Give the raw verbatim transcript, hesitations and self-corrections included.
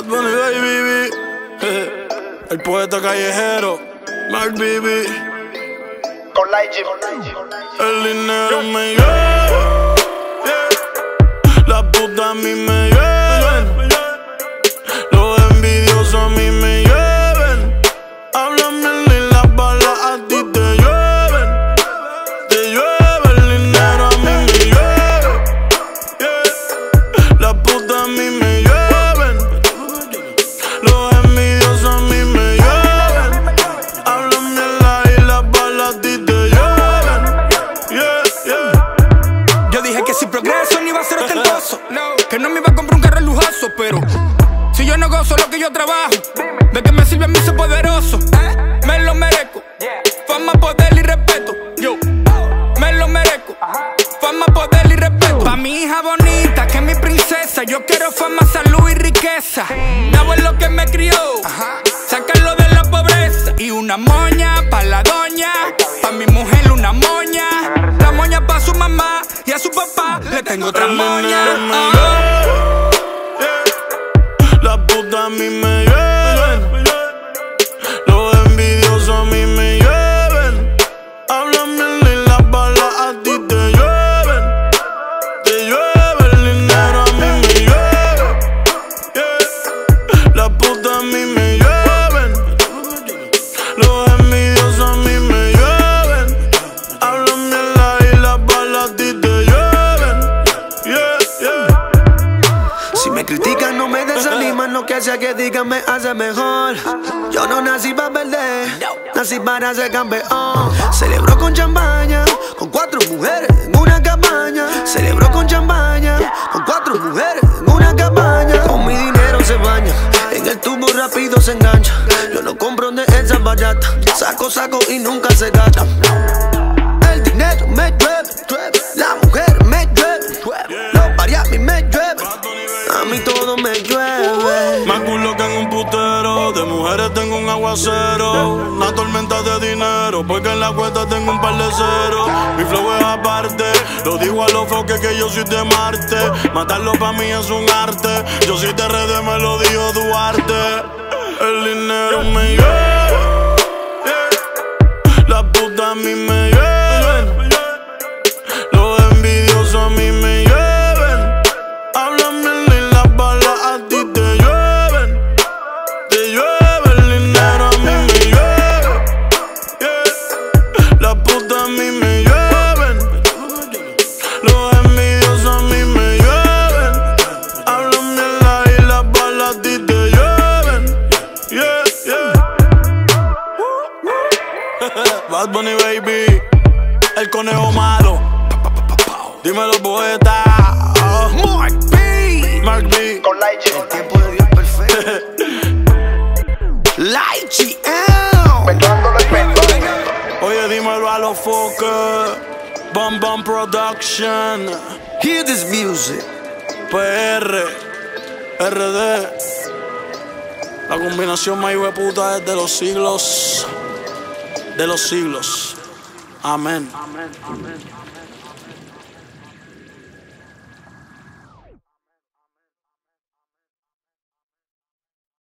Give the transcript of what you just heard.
Bad Bunny, baby, el poeta callejero, Mark B B. Con Light G. El dinero me lleva, yeah. La puta a mí me llevan, los envidiosos a mí me llevan. Hablan bien y las balas a ti te llueven, te llueve el dinero a mí me lleva, yeah. La puta a mí me llevan, los envidiosos a mí me llevan. Hablan bien y las balas a ti te llueven, yeah, yeah. Yo dije que si progreso no iba a ser ostentoso, que no me iba a comprar un carro lujoso, pero si yo no gozo lo que yo trabajo, ¿de qué me sirve a mí ser poderoso? Me lo merezco, fama, poder y respeto. Yo me lo merezco, fama, poder y respeto. Pa' mi hija bonita, que es mi princesa, yo quiero fama, salud y riqueza. Mi abuelo que me crió, sacarlo de la pobreza. Y una moña pa' la doña, pa' mi mujer una moña. La moña pa' su mamá y a su papá le tengo otra moña. Oh. La puta a mí me llevan, los envidiosos a mí me llevan. Hablan bien y las balas a ti te llueven, te llueve el dinero a mí me lleva, yeah. La puta a mí me llevan, los envidiosos a mí me llevan. Hablan bien y las balas a ti te llueven, yeah, yeah. Si me critican no me desaniman, lo que sea que digan me hace mejor. Yo no nací para perder, nací para ser campeón. Celebro con champaña, con cuatro mujeres en una cabaña. Celebro con champaña, con cuatro mujeres en una cabaña. Con mi dinero se baña, en el tubo rápido se engancha. Yo no compro de esas baratas, saco, saco y nunca se gasta. El dinero me llueve, la mujer me llueve, los pariamis me llueven, a mí todo me llueve. Más culo que en un putero, de mujeres tengo un aguacero. Una tormenta de dinero, porque en la cuenta tengo un par de ceros. Mi flow es aparte, lo digo a los foques que yo soy de Marte. Matarlo pa' mí es un arte, yo soy de R D, me lo dijo Duarte. El dinero me lleva, yeah. La puta a mí me llevan, los envidiosos a mí me llevan. Hablan bien y las balas a ti te llueven, te llueve el dinero a mí me lleva, yeah. La puta a mí me llevan, los envidiosos a mí me llevan. Hablan bien y las balas a ti te llueven, yeah, yeah. Bad Bunny, baby, el conejo malo. Dímelo, poeta. Oh. Mark B. Mark B. Con Light G. El tiempo de Dios perfecto. Light G. Mezclando los efectos. Oye, dímelo a los foques. Bum Bum Production. Hear this music. P R. R D. La combinación más hijueputa es de los siglos. De los siglos. Amén. Amén. Amén.